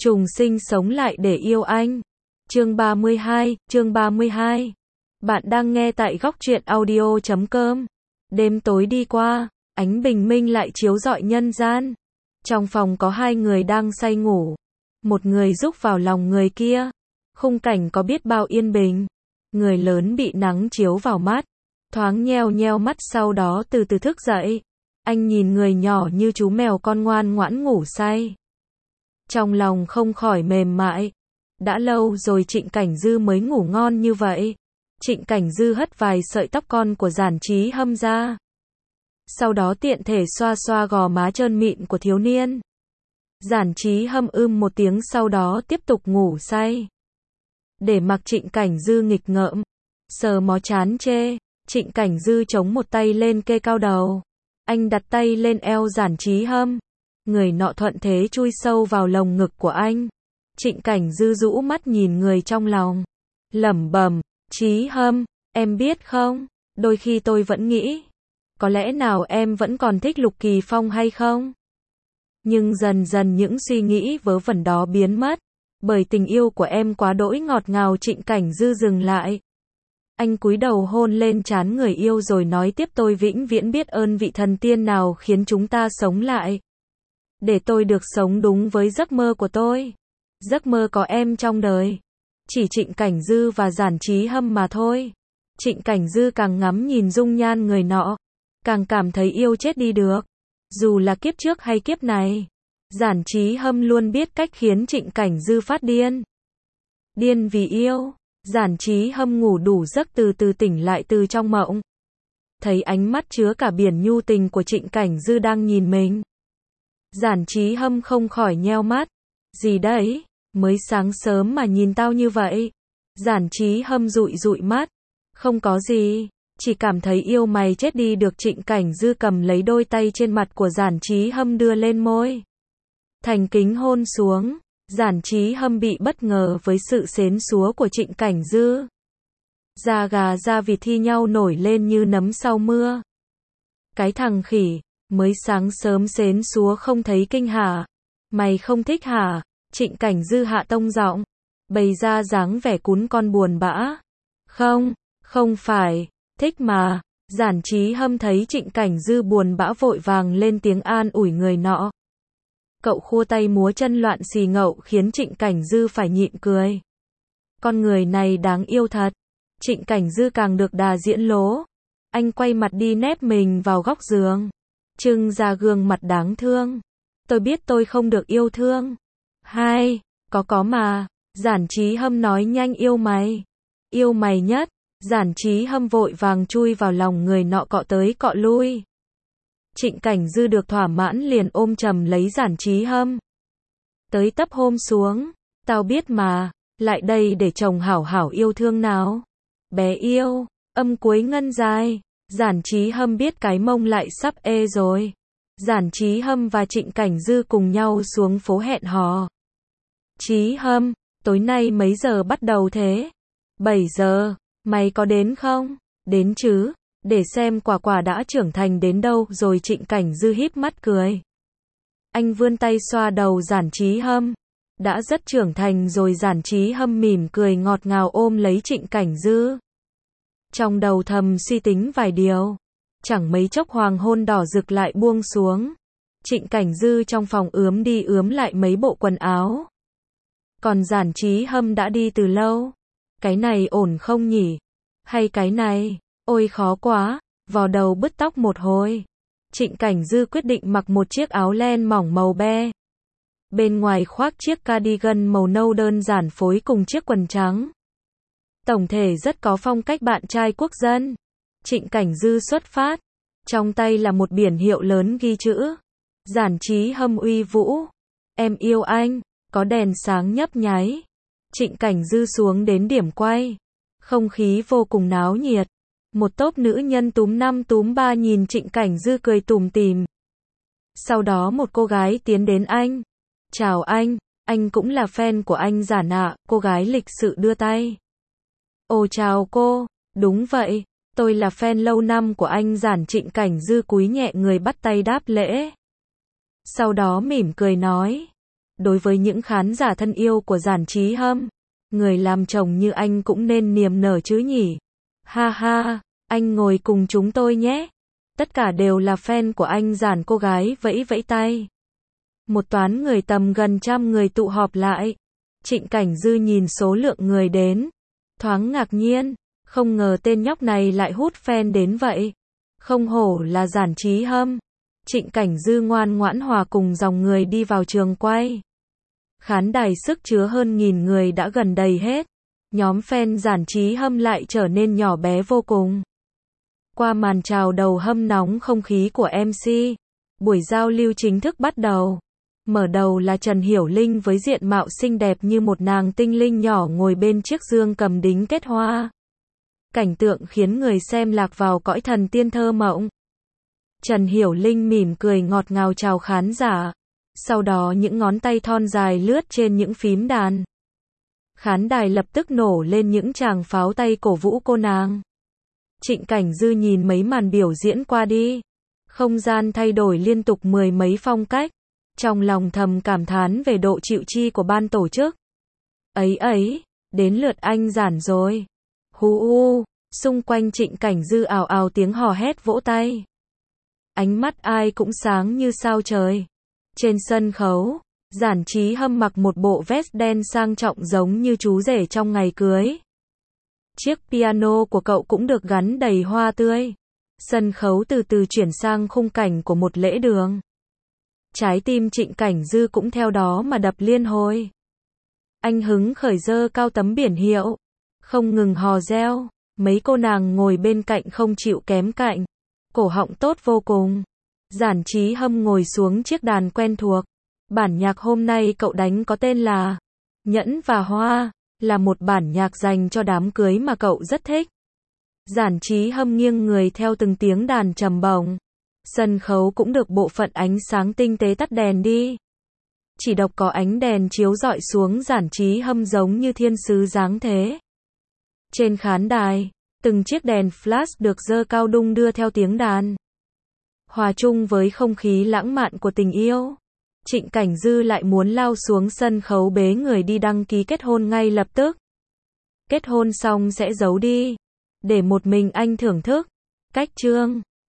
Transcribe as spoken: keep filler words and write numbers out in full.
Trùng sinh sống lại để yêu anh. Chương ba mươi hai, chương ba mươi hai. Bạn đang nghe tại góc truyện audio chấm com. Đêm tối đi qua, ánh bình minh lại chiếu rọi nhân gian. Trong phòng có hai người đang say ngủ. Một người rúc vào lòng người kia. Khung cảnh có biết bao yên bình. Người lớn bị nắng chiếu vào mắt, thoáng nheo nheo mắt sau đó từ từ thức dậy. Anh nhìn người nhỏ như chú mèo con ngoan ngoãn ngủ say. Trong lòng không khỏi mềm mại. Đã lâu rồi Trịnh Cảnh Dư mới ngủ ngon như vậy. Trịnh Cảnh Dư hất vài sợi tóc con của Giản Chí Hâm ra. Sau đó tiện thể xoa xoa gò má trơn mịn của thiếu niên. Giản Chí Hâm ưm một tiếng sau đó tiếp tục ngủ say. Để mặc Trịnh Cảnh Dư nghịch ngợm, sờ mó chán chê, Trịnh Cảnh Dư chống một tay lên kê cao đầu. Anh đặt tay lên eo Giản Chí Hâm. Người nọ thuận thế chui sâu vào lồng ngực của anh. Trịnh Cảnh Dư rũ mắt nhìn người trong lòng. Lẩm bẩm, Chí Hâm, em biết không, đôi khi tôi vẫn nghĩ, có lẽ nào em vẫn còn thích Lục Kỳ Phong hay không? Nhưng dần dần những suy nghĩ vớ vẩn đó biến mất. Bởi tình yêu của em quá đỗi ngọt ngào. Trịnh Cảnh Dư dừng lại. Anh cúi đầu hôn lên trán người yêu rồi nói tiếp, tôi vĩnh viễn biết ơn vị thần tiên nào khiến chúng ta sống lại. Để tôi được sống đúng với giấc mơ của tôi. Giấc mơ có em trong đời. Chỉ Trịnh Cảnh Dư và Giản Chí Hâm mà thôi. Trịnh Cảnh Dư càng ngắm nhìn dung nhan người nọ, càng cảm thấy yêu chết đi được. Dù là kiếp trước hay kiếp này, Giản Chí Hâm luôn biết cách khiến Trịnh Cảnh Dư phát điên. Điên vì yêu. Giản Chí Hâm ngủ đủ giấc từ từ tỉnh lại từ trong mộng. Thấy ánh mắt chứa cả biển nhu tình của Trịnh Cảnh Dư đang nhìn mình. Giản Chí Hâm không khỏi nheo mắt. Gì đấy, mới sáng sớm mà nhìn tao như vậy. Giản Chí Hâm dụi dụi mắt. Không có gì, chỉ cảm thấy yêu mày chết đi được. Trịnh Cảnh Dư cầm lấy đôi tay trên mặt của Giản Chí Hâm đưa lên môi. Thành kính hôn xuống. Giản Chí Hâm bị bất ngờ với sự xến xúa của Trịnh Cảnh Dư. Da gà da vịt thi nhau nổi lên như nấm sau mưa. Cái thằng khỉ, mới sáng sớm xến xúa không thấy kinh hả? Mày không thích hả? Trịnh Cảnh Dư hạ tông giọng, bày ra dáng vẻ cún con buồn bã. Không, không phải, thích mà. Giản Chí Hâm thấy Trịnh Cảnh Dư buồn bã vội vàng lên tiếng an ủi người nọ. Cậu khua tay múa chân loạn xì ngậu khiến Trịnh Cảnh Dư phải nhịn cười. Con người này đáng yêu thật. Trịnh Cảnh Dư càng được đà diễn lố. Anh quay mặt đi nép mình vào góc giường, trưng ra gương mặt đáng thương. Tôi biết tôi không được yêu thương. Hai, có có mà. Giản Chí Hâm nói nhanh, yêu mày. Yêu mày nhất. Giản Chí Hâm vội vàng chui vào lòng người nọ cọ tới cọ lui. Trịnh Cảnh Dư được thỏa mãn liền ôm chầm lấy Giản Chí Hâm. Tới tấp hôn xuống. Tao biết mà, lại đây để chồng hảo hảo yêu thương nào. Bé yêu, âm cuối ngân dài. Giản Chí Hâm biết cái mông lại sắp ê rồi. Giản Chí Hâm và Trịnh Cảnh Dư cùng nhau xuống phố hẹn hò. Chí Hâm, tối nay mấy giờ bắt đầu thế? bảy giờ, mày có đến không? Đến chứ, để xem quả quả đã trưởng thành đến đâu rồi. Trịnh Cảnh Dư híp mắt cười. Anh vươn tay xoa đầu Giản Chí Hâm. Đã rất trưởng thành rồi. Giản Chí Hâm mỉm cười ngọt ngào ôm lấy Trịnh Cảnh Dư. Trong đầu thầm suy tính vài điều. Chẳng mấy chốc hoàng hôn đỏ rực lại buông xuống. Trịnh Cảnh Dư trong phòng ướm đi ướm lại mấy bộ quần áo. Còn Giản Chí Hâm đã đi từ lâu. Cái này ổn không nhỉ? Hay cái này? Ôi khó quá. Vò đầu bứt tóc một hồi. Trịnh Cảnh Dư quyết định mặc một chiếc áo len mỏng màu be. Bên ngoài khoác chiếc cardigan màu nâu đơn giản phối cùng chiếc quần trắng. Tổng thể rất có phong cách bạn trai quốc dân. Trịnh Cảnh Dư xuất phát. Trong tay là một biển hiệu lớn ghi chữ Giản Chí Hâm uy vũ. Em yêu anh. Có đèn sáng nhấp nháy. Trịnh Cảnh Dư xuống đến điểm quay. Không khí vô cùng náo nhiệt. Một tốp nữ nhân túm năm túm ba nhìn Trịnh Cảnh Dư cười tủm tỉm. Sau đó một cô gái tiến đến anh. Chào anh, anh cũng là fan của anh Giản ạ. Cô gái lịch sự đưa tay. Ồ chào cô, đúng vậy, tôi là fan lâu năm của anh Giản. Trịnh Cảnh Dư cúi nhẹ người bắt tay đáp lễ. Sau đó mỉm cười nói. đối với những khán giả thân yêu của Giản Chí Hâm, người làm chồng như anh cũng nên niềm nở chứ nhỉ. Ha ha, anh ngồi cùng chúng tôi nhé. Tất cả đều là fan của anh. Giản cô gái vẫy vẫy tay. Một toán người tầm gần trăm người tụ họp lại. Trịnh Cảnh Dư nhìn số lượng người đến, thoáng ngạc nhiên, không ngờ tên nhóc này lại hút fan đến vậy. Không hổ là Giản Chí Hâm. Trịnh Cảnh Dư ngoan ngoãn hòa cùng dòng người đi vào trường quay. Khán đài sức chứa hơn nghìn người đã gần đầy hết. Nhóm fan Giản Chí Hâm lại trở nên nhỏ bé vô cùng. Qua màn chào đầu hâm nóng không khí của em xê, buổi giao lưu chính thức bắt đầu. Mở đầu là Trần Hiểu Linh với diện mạo xinh đẹp như một nàng tinh linh nhỏ ngồi bên chiếc dương cầm đính kết hoa. Cảnh tượng khiến người xem lạc vào cõi thần tiên thơ mộng. Trần Hiểu Linh mỉm cười ngọt ngào chào khán giả. Sau đó những ngón tay thon dài lướt trên những phím đàn. Khán đài lập tức nổ lên những tràng pháo tay cổ vũ cô nàng. Trịnh Cảnh Dư nhìn mấy màn biểu diễn qua đi. Không gian thay đổi liên tục mười mấy phong cách. Trong lòng thầm cảm thán về độ chịu chi của ban tổ chức. Ấy ấy, đến lượt anh Giản rồi. Hú u, xung quanh Trịnh Cảnh Dư ào ào tiếng hò hét vỗ tay. Ánh mắt ai cũng sáng như sao trời. Trên sân khấu, Giản Chí Hâm mặc một bộ vest đen sang trọng giống như chú rể trong ngày cưới. Chiếc piano của cậu cũng được gắn đầy hoa tươi. Sân khấu từ từ chuyển sang khung cảnh của một lễ đường. Trái tim Trịnh Cảnh Dư cũng theo đó mà đập liên hồi. Anh hứng khởi giơ cao tấm biển hiệu, không ngừng hò reo. Mấy cô nàng ngồi bên cạnh không chịu kém cạnh, cổ họng tốt vô cùng. Giản Chí Hâm ngồi xuống chiếc đàn quen thuộc. Bản nhạc hôm nay cậu đánh có tên là Nhẫn và Hoa, là một bản nhạc dành cho đám cưới mà cậu rất thích. Giản Chí Hâm nghiêng người theo từng tiếng đàn trầm bổng. Sân khấu cũng được bộ phận ánh sáng tinh tế tắt đèn đi. Chỉ độc có ánh đèn chiếu rọi xuống Giản Chí Hâm giống như thiên sứ giáng thế. Trên khán đài, từng chiếc đèn flash được giơ cao đung đưa theo tiếng đàn. Hòa chung với không khí lãng mạn của tình yêu. Trịnh Cảnh Dư lại muốn lao xuống sân khấu bế người đi đăng ký kết hôn ngay lập tức. Kết hôn xong sẽ giấu đi, để một mình anh thưởng thức. Cách chương